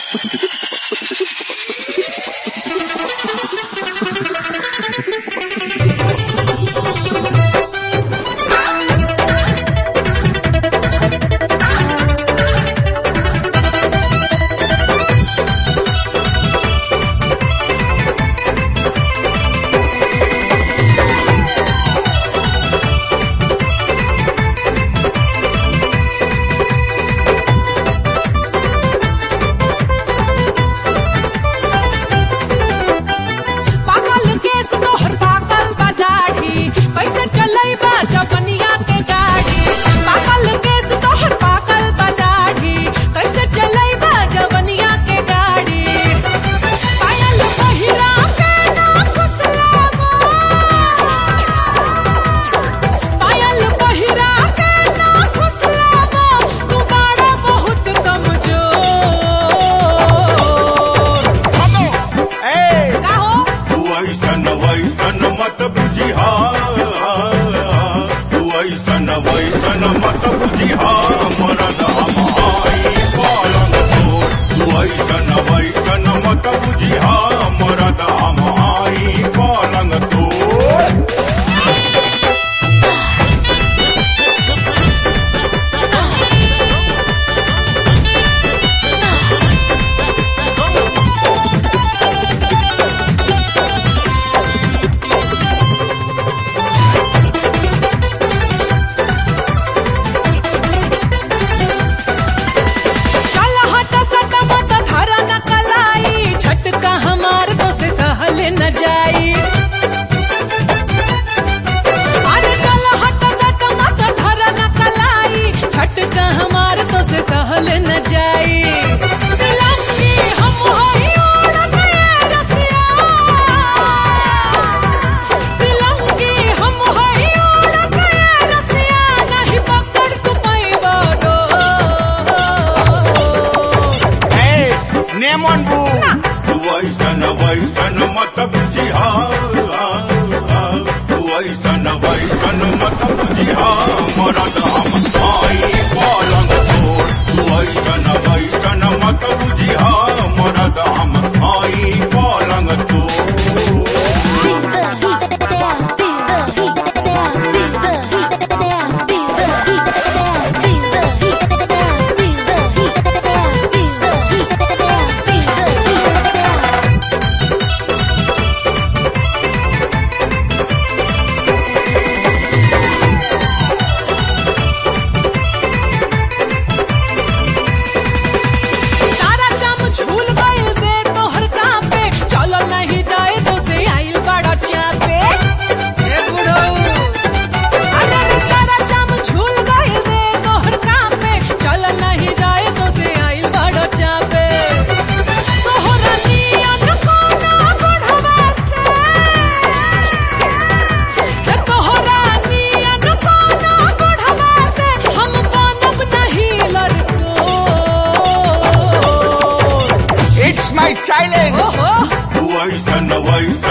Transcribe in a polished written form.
वैसन मत बुझिहा मरद हम आई पलंग तोड़। तू ऐसन वैसन मत बुझिहा मरद हम आई पलंग तोड़। सहल न जाई तिलंगी हम होई उड़त रसिया, तिलंगी हम होई उड़त रसिया, नहीं पकड़ तू पैबा डोर। नेमन बू तू ऐसन वैसन मत बुझिहा, तू ऐसन वैसन मत बुझिहा मरद हम आई पलंग तोड़। तू ऐसन वैसन मत बुझिहा मरद हम आई पलंग तोड़। झूल गइल दे तोहर काम पे, चलो नहीं जाए तो से आइल बड़ा चापे। ए बुढ़ो अरे रे सारा चाम झूल गइल दे तोहर काम पे, चलो नहीं जाए तो से आइल बड़ा चापे। तोहरा नियन कोना बुढ़वा से, हे तोहरा नियन कोना बुढ़वा से, हम बनब नहीं लड़को। It's my challenge. Oh, oh. तू ऐसन वैसन